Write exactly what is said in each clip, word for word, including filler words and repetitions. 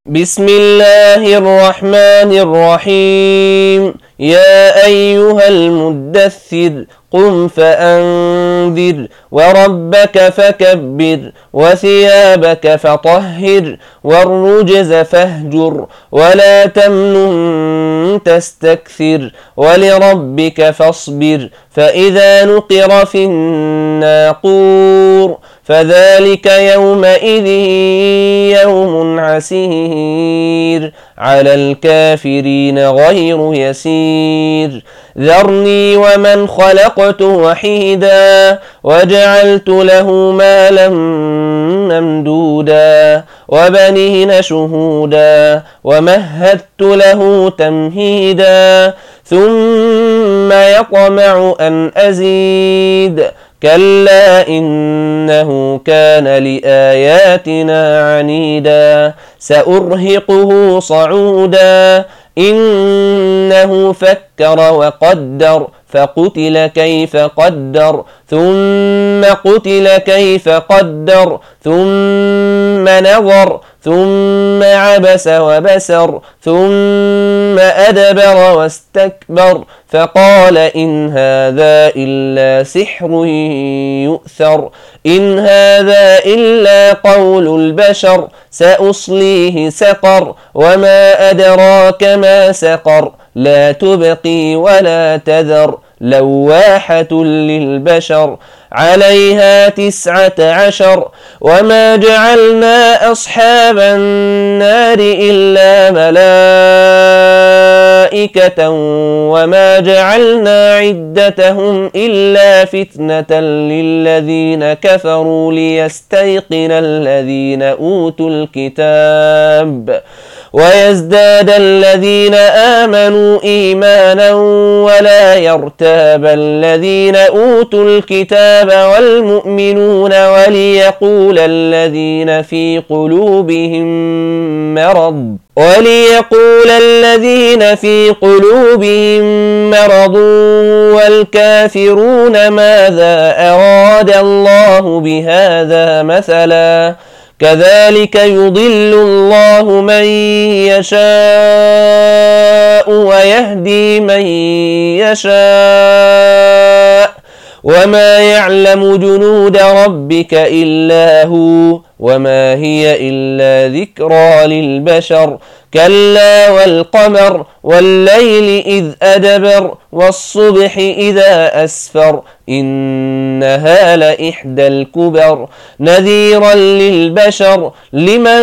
بسم الله الرحمن الرحيم. يا أيها المدثر قم فأنذر وربك فكبر وثيابك فطهر والرجز فاهجر ولا تمنن تستكثر ولربك فاصبر فإذا نقر في الناقور فذلك يومئذ يوم عسير على الكافرين غير يسير. ذرني ومن خلقت وحيدا وجعلت له مالا ممدودا وبنين شهودا ومهدت له تمهيدا ثم يطمع أن أزيد كلا إنه كان لآياتنا عنيدا سأرهقه صعودا إنه فكر وقدر فقتل كيف قدر ثم قتل كيف قدر ثم نظر ثم عبس وبسر ثم أدبر واستكبر فقال إن هذا إلا سحر يؤثر إن هذا إلا قول البشر سأصليه سقر وما أدراك ما سقر لا تبقي ولا تذر لواحة للبشر عليها تسعة عشر وما جعلنا أصحاب النار إلا ملائكة وما جعلنا عدتهم إلا فتنة للذين كفروا ليستيقن الذين أوتوا الكتاب ويزداد الذين آمنوا إيمانا ولا يرتاب الذين أوتوا الكتاب والمؤمنون وليقول الذين في قلوبهم مرض وليقول الذين في قلوبهم مرض والكافرون ماذا أراد الله بهذا مثلا كذلك يضل الله من يشاء ويهدي من يشاء وما يعلم جنود ربك إلا هو وما هي إلا ذكرى للبشر كلا والقمر والليل إذ أدبر والصبح إذا أسفر إنها لإحدى الكبر نذيرا للبشر لمن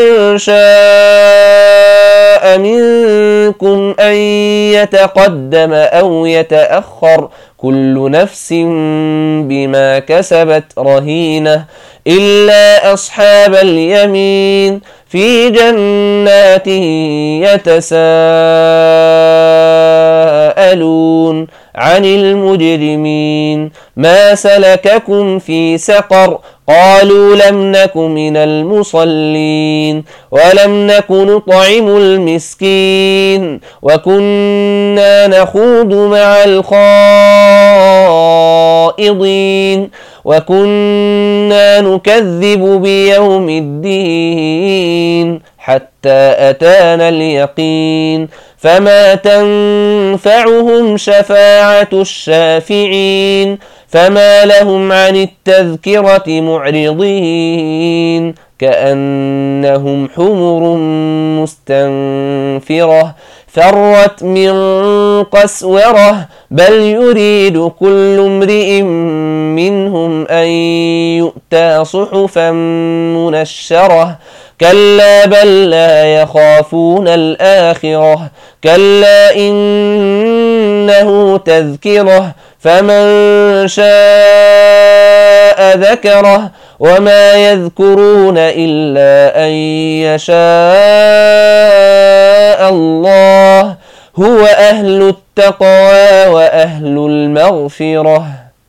شاء منكم أن يتقدم أو يتأخر كل نفس بما كسبت رهينة إلا أصحاب اليمين في جنات يتساءلون عن المجرمين ما سلككم في سقر قالوا لم نك من المصلين ولم نك نطعم المسكين وكنا نخوض مع الخائضين وكنا نكذب بيوم الدين حتى أتانا اليقين فما تنفعهم شفاعة الشافعين فما لهم عن التذكرة معرضين كأنهم حمر مستنفرة فرت من قسورة بل يريد كل امرئ منهم أن يؤتى صحفا منشرة كلا بل لا يخافون الآخرة كلا إنه تذكرة فمن شاء ذكره وما يذكرون إلا أن يشاء الله هو أهل التقوى وأهل المغفرة.